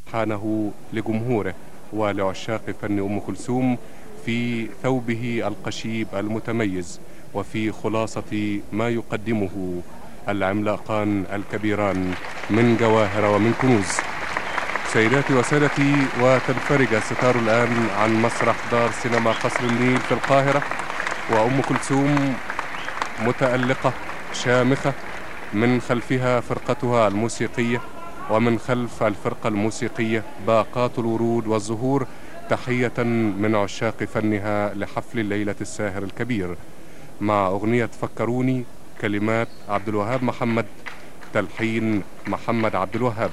ألحانه لجمهوره ولعشاق فن أم كلثوم في ثوبه القشيب المتميز، وفي خلاصة ما يقدمه العملاقان الكبيران من جواهر ومن كنوز. سيداتي وسادتي، وتنفرج الستار الآن عن مسرح دار سينما قصر النيل في القاهرة، وأم كلثوم متألقة شامخة، من خلفها فرقتها الموسيقية، ومن خلف الفرقة الموسيقية باقات الورود والزهور، تحية من عشاق فنها لحفل الليلة الساهر الكبير، مع أغنية فكروني، كلمات عبد الوهاب محمد، تلحين محمد عبد الوهاب.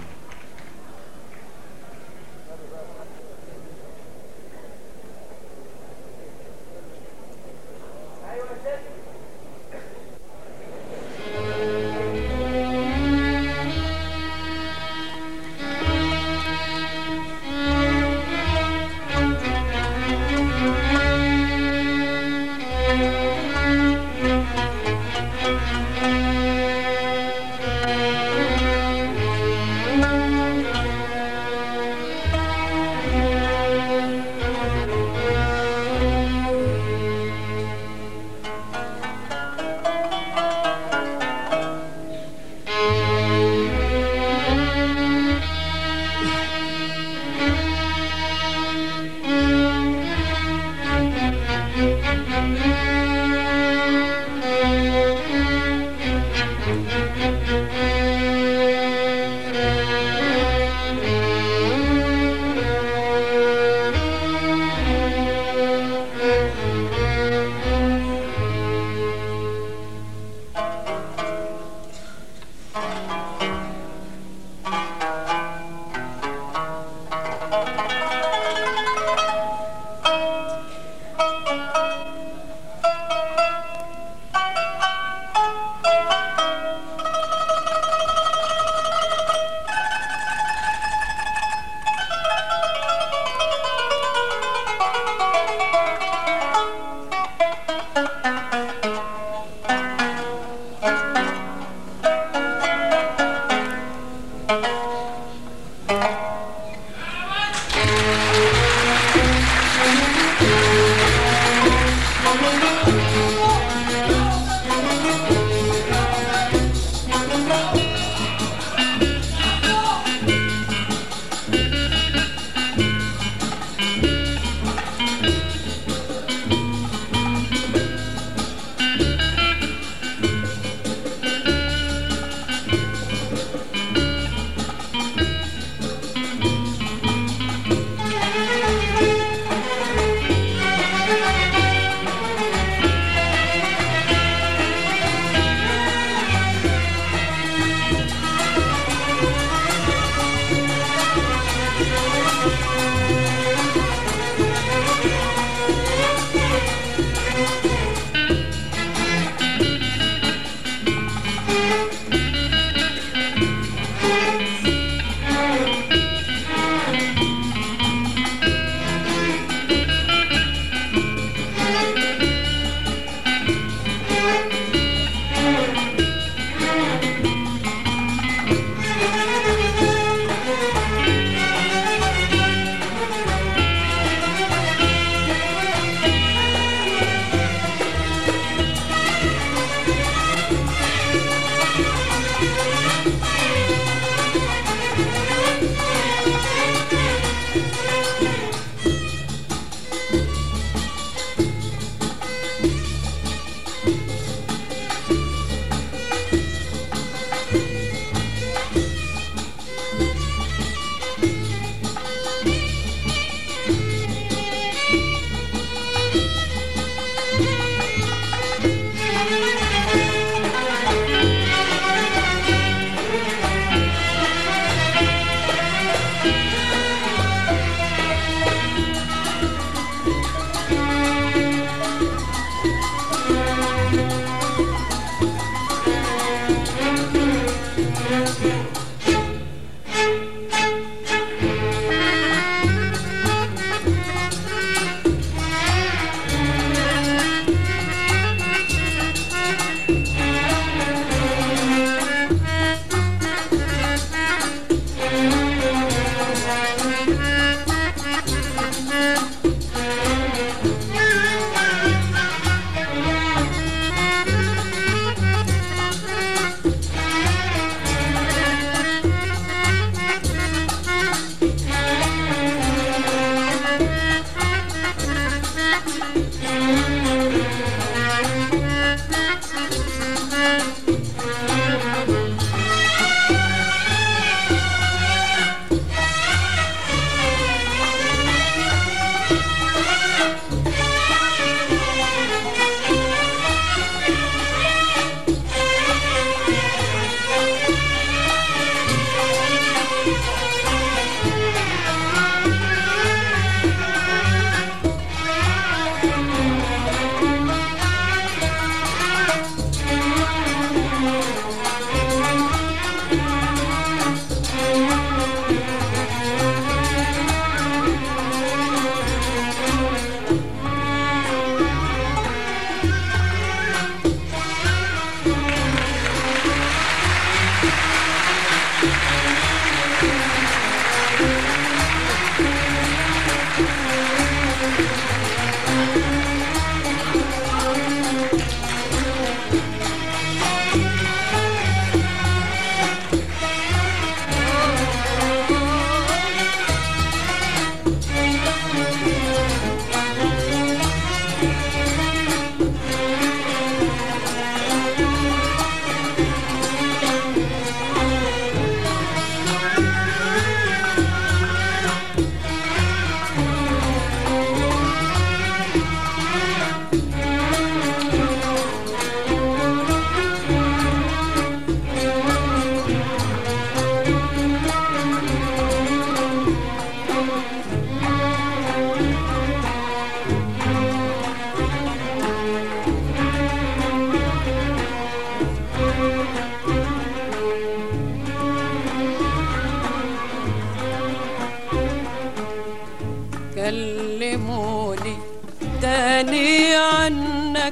كلموني تاني عنك،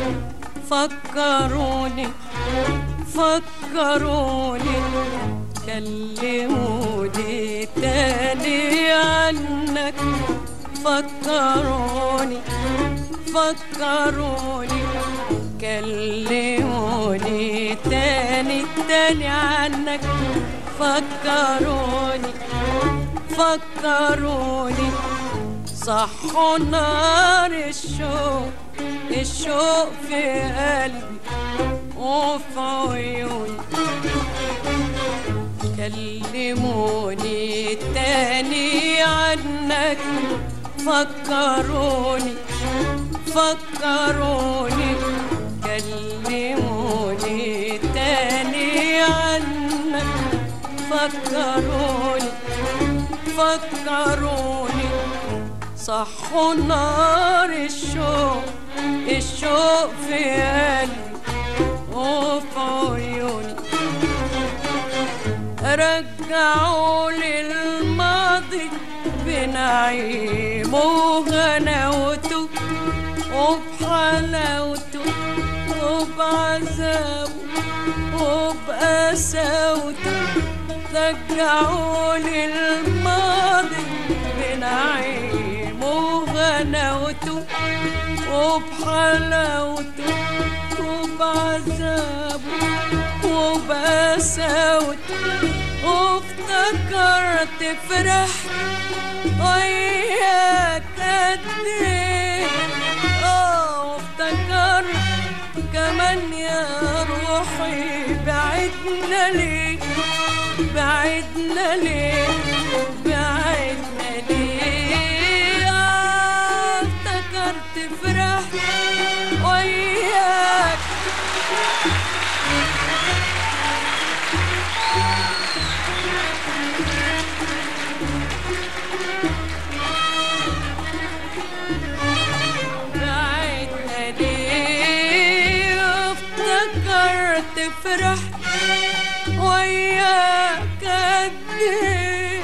فكروني فكروني، كلموني تاني عنك، فكروني فكروني، كلموني تاني عنك، فكروني فكروني، صحوا نار الشوق في قلبي وفي عيوني، كلموني تاني عنك، فكروني فكروني، كلموني تاني عنك، فكروني فكروني، صحوا نار الشوق في قلبي وفي عيوني، رجعوا للماضي بنعيمه وغناوته وبحلاوته وبعذابه وبقساوته، رجعوا للماضي بنعيمه وغناوته وبحلاوته وبعذابه وبقساوته، وافتكرت فرحت وياك قد ايه، وافتكرت كمان يا روحي بعدنا ليه، بعدنا ليه، بعدنا ليه، افتكرت فرحت وياك، فرحت وياك قد ايه،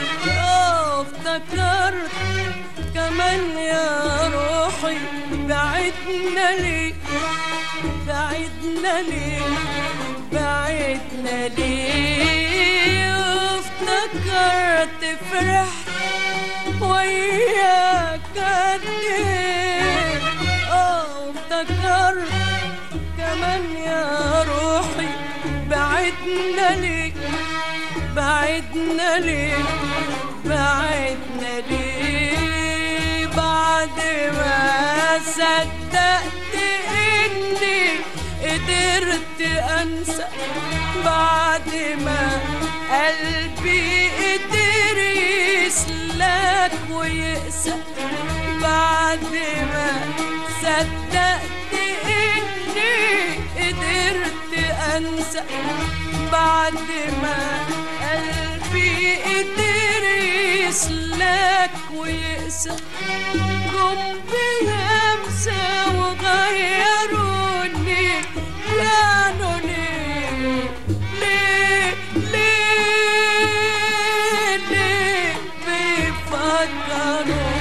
افتكرت كمان يا روحي بعدنا ليه، بعدنا ليه، بعدنا ليه، افتكرت فرحت وياك قد ايه، افتكرت كمان يا روحي بعدنا ليه، بعدنا ليه، بعدنا ليه، بعد ما صدقت اني قدرت انسى، بعد ما قلبي قدر يسلك ويقسى، بعد ما صدقت قدرت انسى، بعد ما قلبي قدر يسلك ويقسى، جم بهمسة وغيروني، كانوا ليه ليه ليه ليه بيفكروني.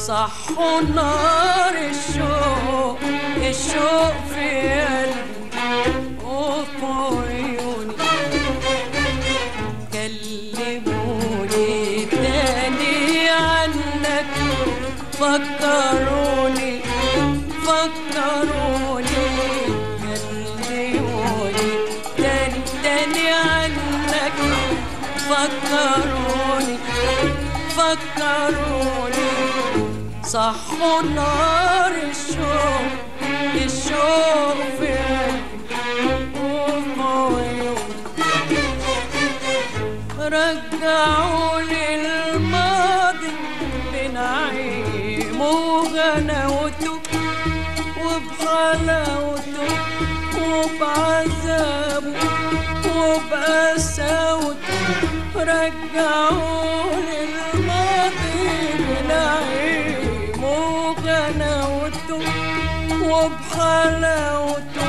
صحوا نار الشوق الشوق في قلبي وفي عيوني كلموني تاني عنك فكروني كلموني تاني عنك فكروني صحوا نار الشوق الشوق في قلبي وفي عيوني رجعوني الماضي بنعيم وغناوته وبحلاوته وبعذابه وبقساوته رجعوني الماضي بنعيم وغناوته وبحلاوته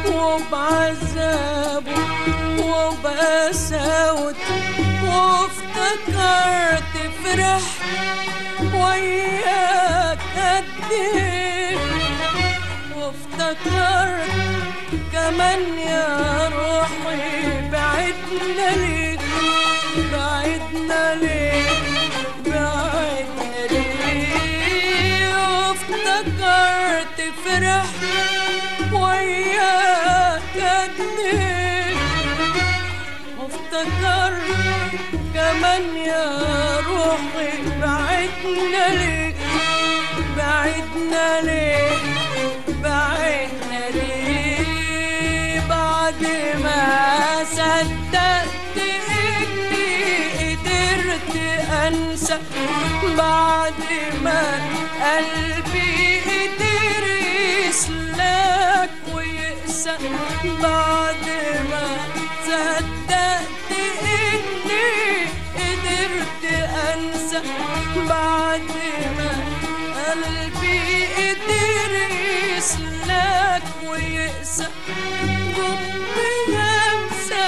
وبعذابه وبقساوته وافتكرت فرحت وياك قد ايه وافتكرت كمان يا روحي بعدنا ليك وافتكرت فرحت وياك قد ايه وافتكرت كمان يا روحي بعدنا ليك بعد ما صدقت اني قدرت انسى بعد ما قلبي قدر يسلك ويقسى بعد ما صدقت اني قدرت انسى بعد ما قلبي قدر يسلك ويقسى همسة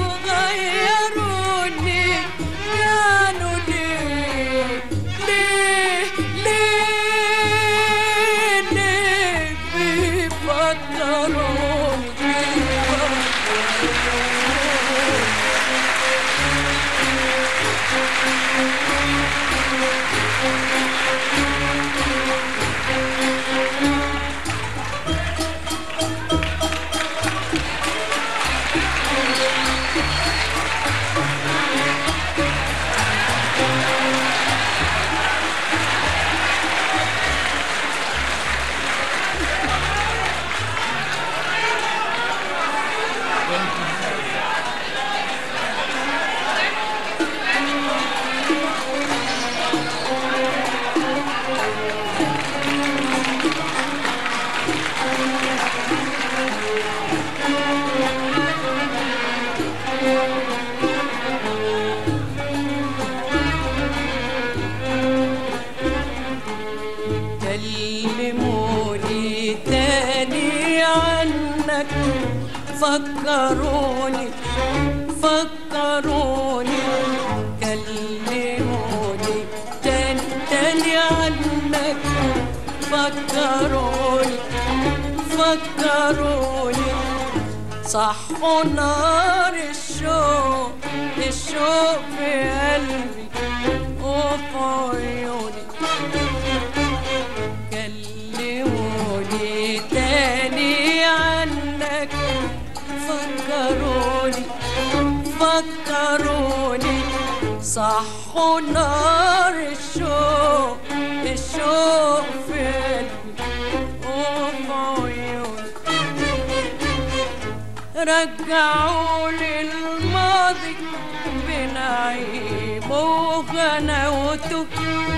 وغيروني كانوا ليه بيفكروني كلموني تاني عنك فكروني كلموني تاني عنك فكروني صحوا نار الشوق الشوق في قلبي وفي عيوني كلموني تاني عنك فكروني صحوا نار الشوق الشوق في قلبي وفي عيوني رجعوني الماضي بنعيم وغناوته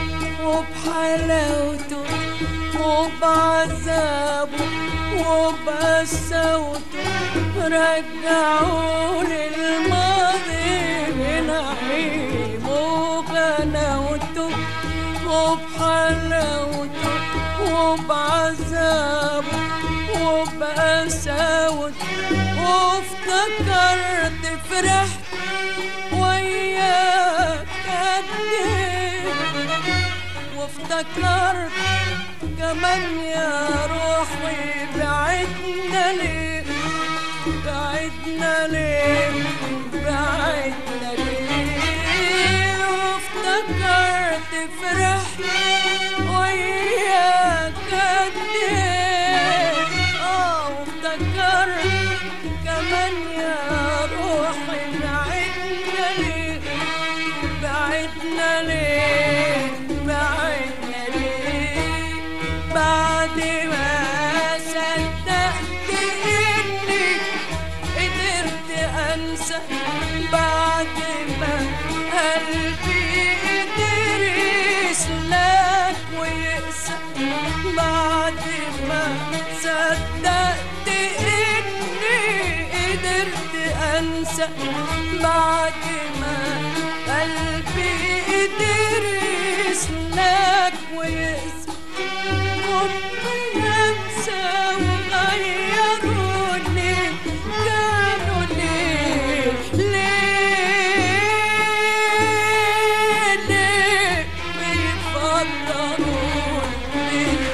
وبحلاوته وبعذابه وبقساوته رجعوني الماضي بنعيم وغناوته وبحلاوته وبعذابه وبقساوته وافتكرت فرحت وياك قد ايه وافتكرت كمان يا روحي بعدنا ليه، بعدنا ليه، بعدنا ليه. وافتكرت فرحت وياك قد ايه، وافتكرت كمان يا روحي بعدنا ليه، بعدنا ليه، بعدنا ليه. بعد ما صدقت اني قدرت انسى، بعد ما قلبي قدر يسلك ويقسى، بعد ما صدقت اني قدرت انسى، بعد ما قلبي قدر يسلك ويقسى. ممكن انسى وغيروني كانوا ليه، ليه، ليه بيفكروني،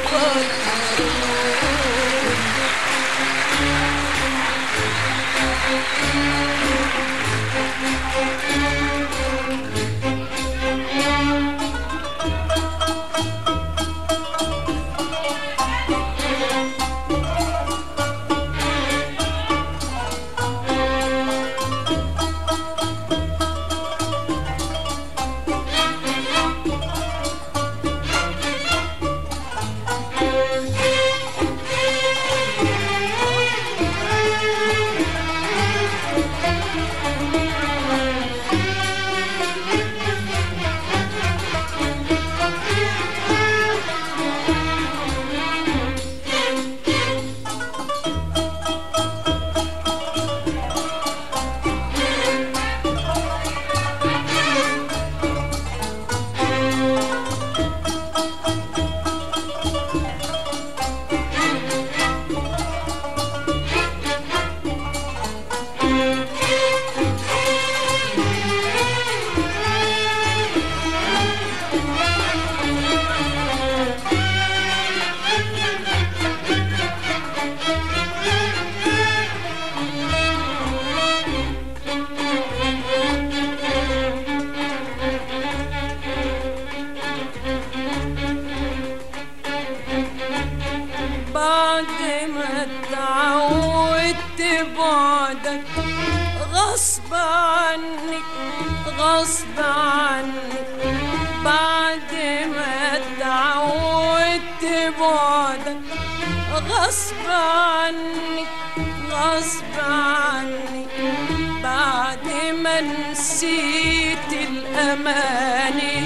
بعد ما اتعودت بعدك غصب عنك، غصب عنك. بعد ما اتعودت بعدك غصب عنك، غصب عنك. بعد ما نسيت الأماني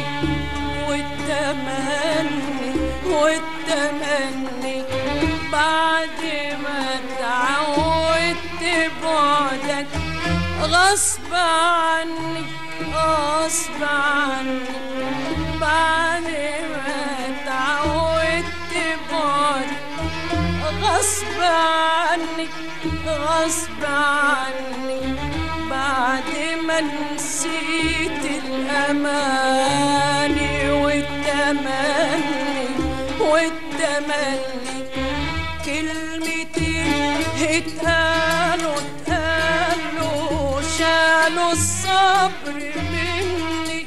والتمني والتمني، بعد ما اتعودت بعدك غصب عنك، غصب عنك. بعد ما اتعودت بعدك غصب عنك، غصب عنك. بعد ما نسيت الأماني والتمني والتمني، كلمتين اتقالوا اتقالوا شالوا الصبر مني،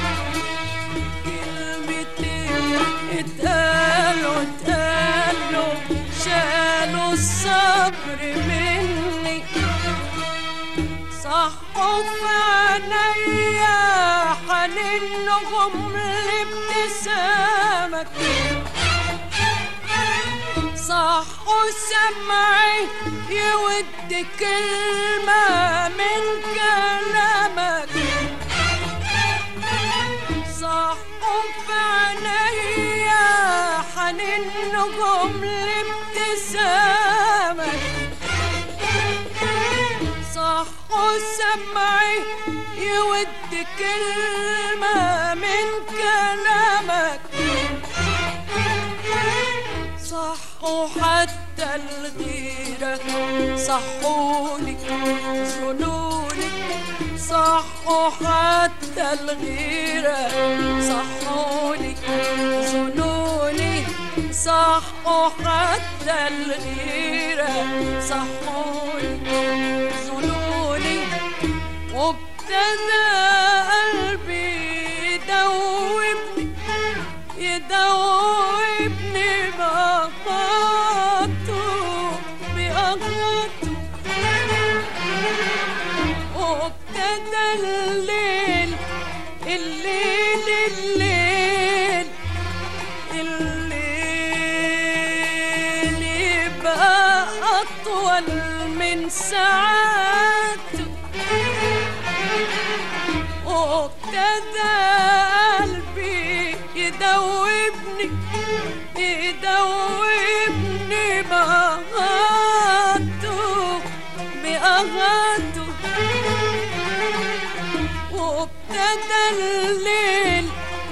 كلمتين اتقالوا اتقالوا شالوا الصبر مني. صحوا في عينيا حنينهم لابتسامك، صحوا سمعي يود كلمة من كلامك، صحوا في عينيا حنينهم لابتسامك، صحوا سمعي يود كلمة من كلامك، صحوا حتى الغيرة صحولي ظنوني صحولي صحوا حتى الغيرة صحولي ظنوني صحوا حتى الغيرة صحولي ظنوني وابتدى قلبي يدوبني بأغاته وابتدى الليل يبقى أطول من ساعاته وابتدى قلبي يدوبني بأغاته وابتدى الليل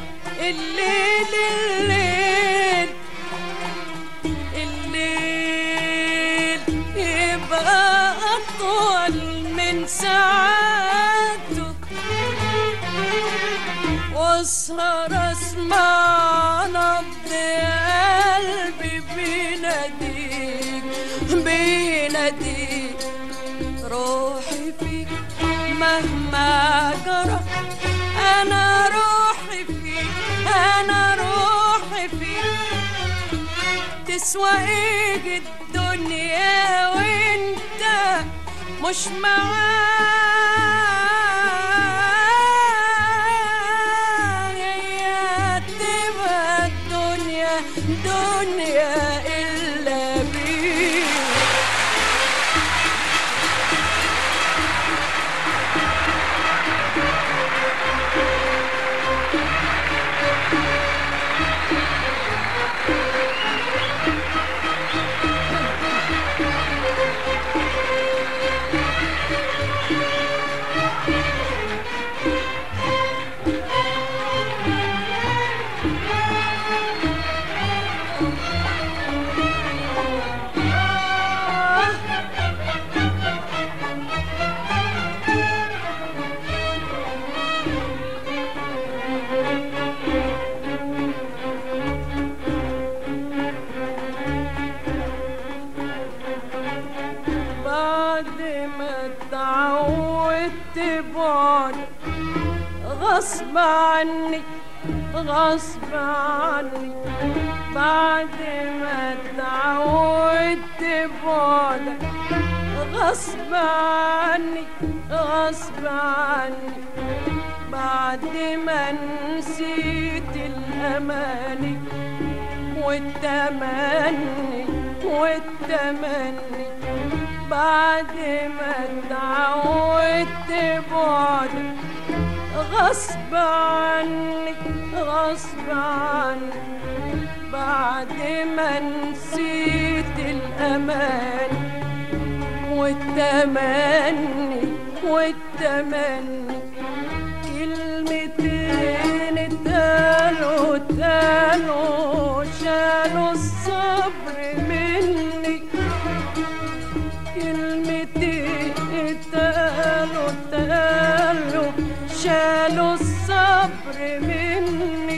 يبقى أطول من ساعاته واسهر اسمع نبض قلبي بيناديك روحي فيك مهما جرى انا روحي فيك تسوى ايه الدنيا وانت مش معايا تبقى الدنيا إلا بيك غصب عني بعد ما اتعودت بعدك غصب عني بعد ما نسيت الأماني والتمني بعد ما اتعودت بعدك غصب عني بعد ما نسيت الأمان والتمني كلمتين اتقالوا شالوا الصبر مني كلمتين اتقالوا شالوا الصبر مني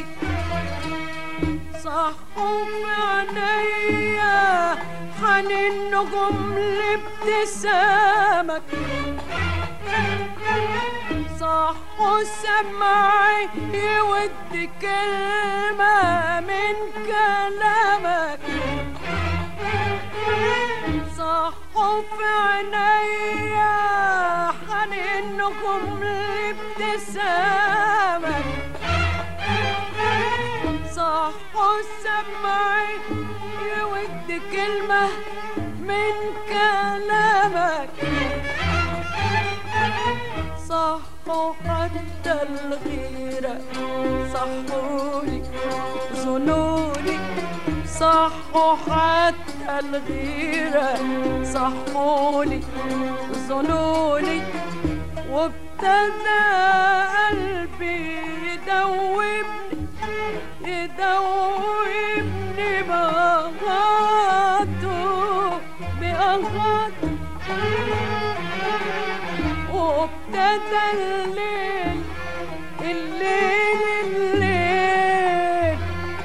صحوا في عينيا حنين نجوم لابتسامك صحوا سمعي يود كلمة من كلامك صحوا في عينيا حنين نجوم لابتسامك صحوا سمعي يود كلمة من كلامك صحوا حتى الغيرة صحولي ظنوني صحوا حتى الغيرة صحولي ظنوني وابتدى قلبي يدوبني بأغاته وابتدى الليل الليل الليل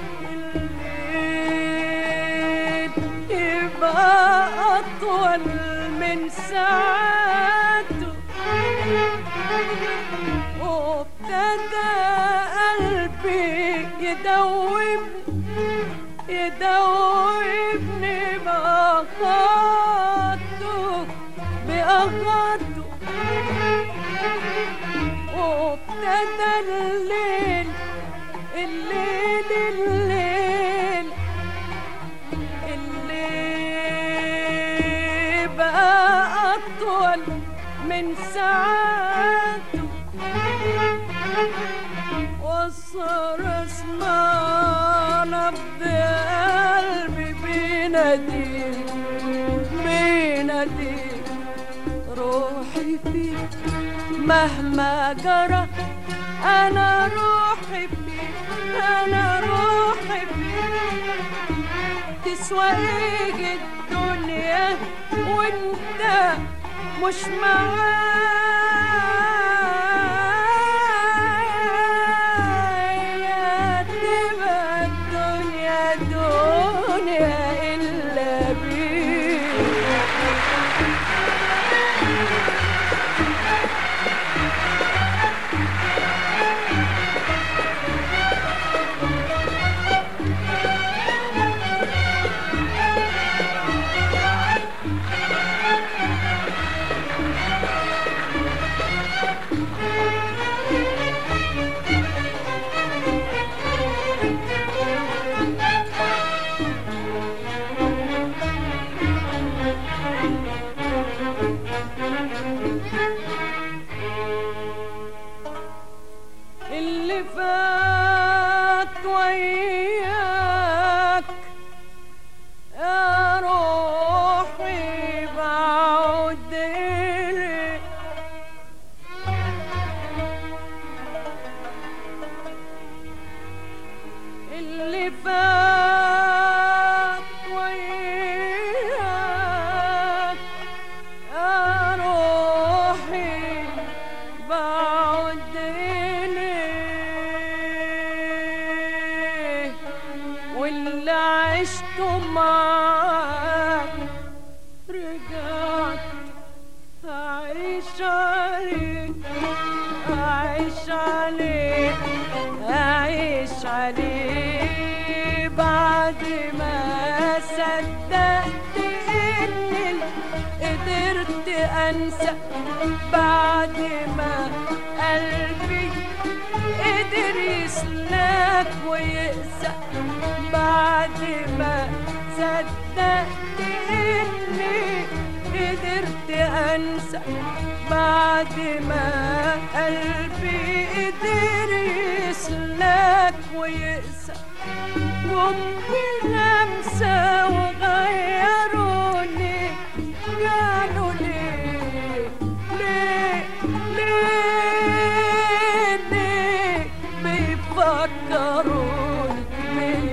الليل يبقى أطول من ساعته، وابتدى قلبي يدوبني بأغاته، وابتدى الليل الليل الليل الليل بقى أطول من ساعته، وصار اسمع نبض قلبي بينادي روحي فيك مهما جرى، أنا روحي فيك تسوى ايه الدنيا وانت مش معايا، تبقى الدنيا دنيا إلا بيك. اللي فات وياك يا روحي بعود إليك، اللي فات وياك يا روحي بعود إليك، واللي عشته معاك رجعت أعيش عليك بعد ما صدقت إني قدرت أنسى، بعد ما قلبي قدر يسلك ويقسى، بعد ما صدقت إني قدرت أنسى، بعد ما قلبي قدر يسلك ويقسى، جم بلمسة وغيروني قالوا ليه بيفكروني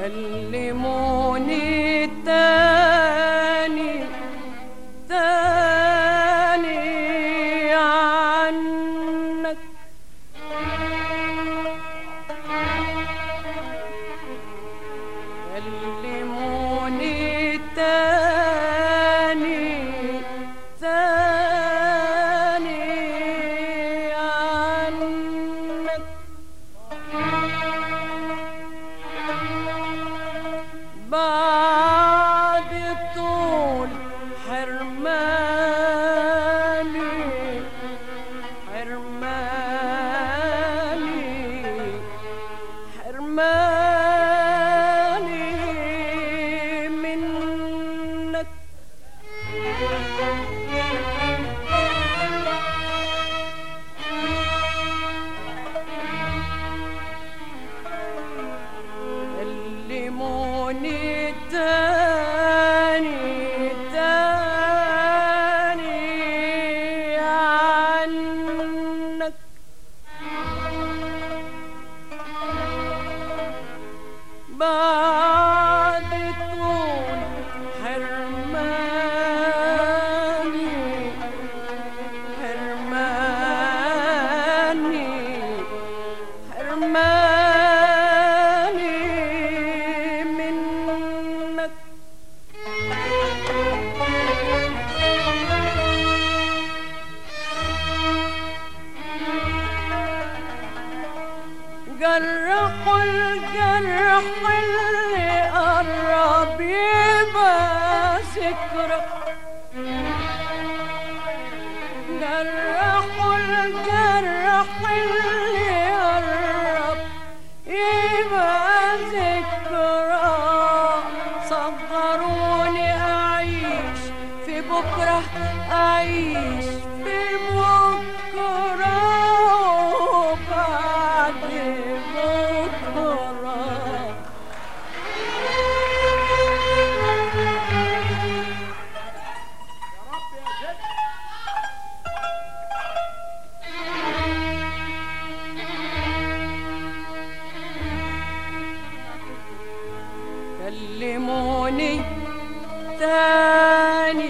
كلموني تاني تاني عنك، كلموني تاني تاني عنك، بعد طول حرماني حرماني حرماني منك، كلموني تاني تاني عنك، بعد طول حرماني حرماني حرماني منك، جرحوا الجرح اللي قرب يبقى ذكرى، جرحوا الجرح اللي قرب يبقى ذكرى، صغروني أعيش في بكرة، أعيش في بكرة وبعد بكرة. كلموني تاني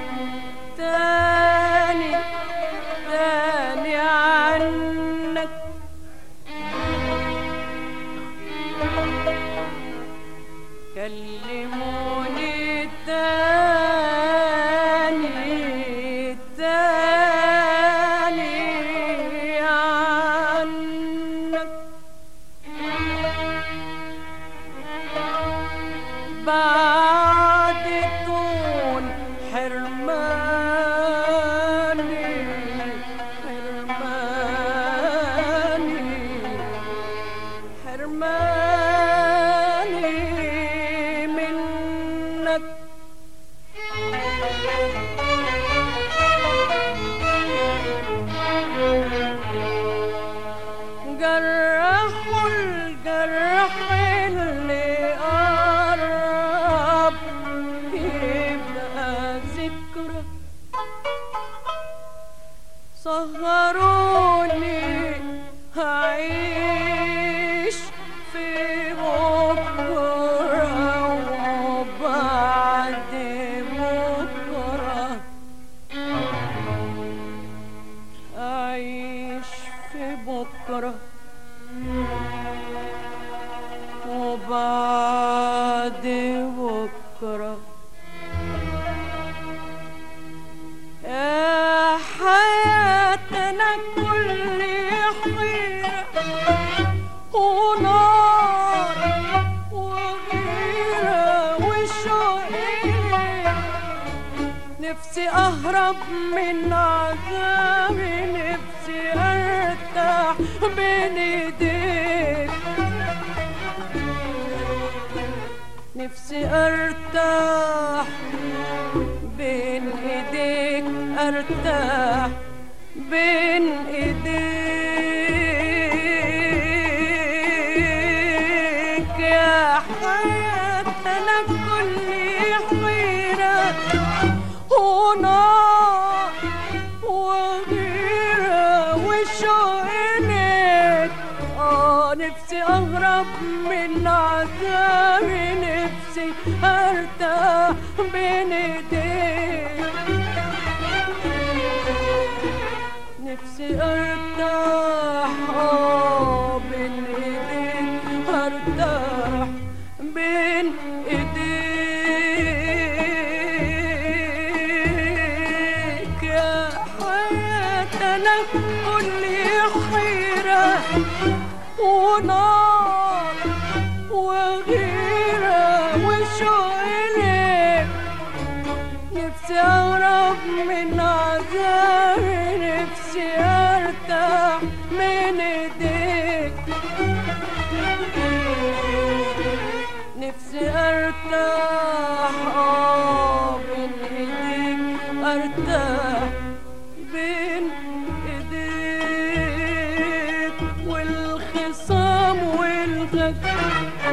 تاني تاني عنك، كلموني تاني تاني عنك، بعد طول حرماني حرماني حرماني منك، جرحوا الجرح اللي قرب يبقى ذكرى، صغروني هعيش في بكرة وبعد بكرة، أعيش في بكرة وبعد بكرة، يا حياتنا كل حيرة ونار وغيرة وشوق، نفسي أهرب من عذابي، نفسي أرتاح بين إيديك، نفسي أرتاح بين إيديك، أرتاح بين إيديك، يا حياتنا كل حيرة ونار وغيرة وشوق، نفسي أهرب من عذابي، بين ايديك. نفسي ارتاح بين ايديك، ارتاح بين ايديك يا حياة. انا كلي حيرة ونار وغيرة وشوق إليك. نفسي أهرب من عذابي، نفسي أرتاح من إيديك. نفسي أرتاح بين إيديك، أرتاح بين إيديك. والخصام والغدر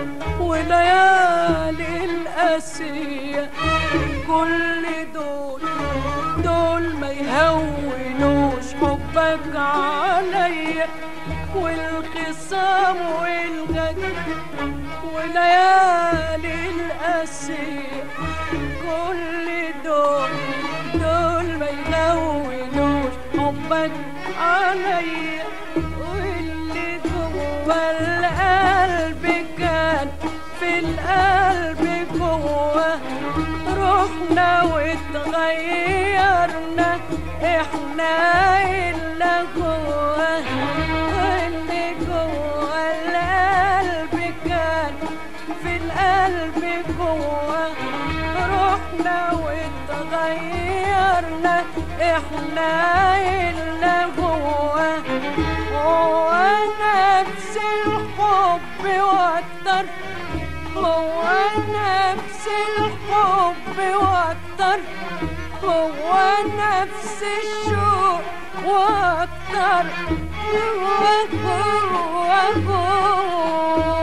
وليالي القاسية كل دول ما يهونوش حبك عليا. والخصام والغدر وليالي القاسية كل دول ما يهونوش حبك عليا. واللي جوا القلب كان في القلب جوا، روحنا واتغيرنا احنا اللي جوا. واللي جوا القلب كان في القلب جوا، روحنا واتغيرنا احنا اللي جوا. هو نفس الحب واكتر، هو نفس الحب واكتر، هو نفس الشوق واكتر. هو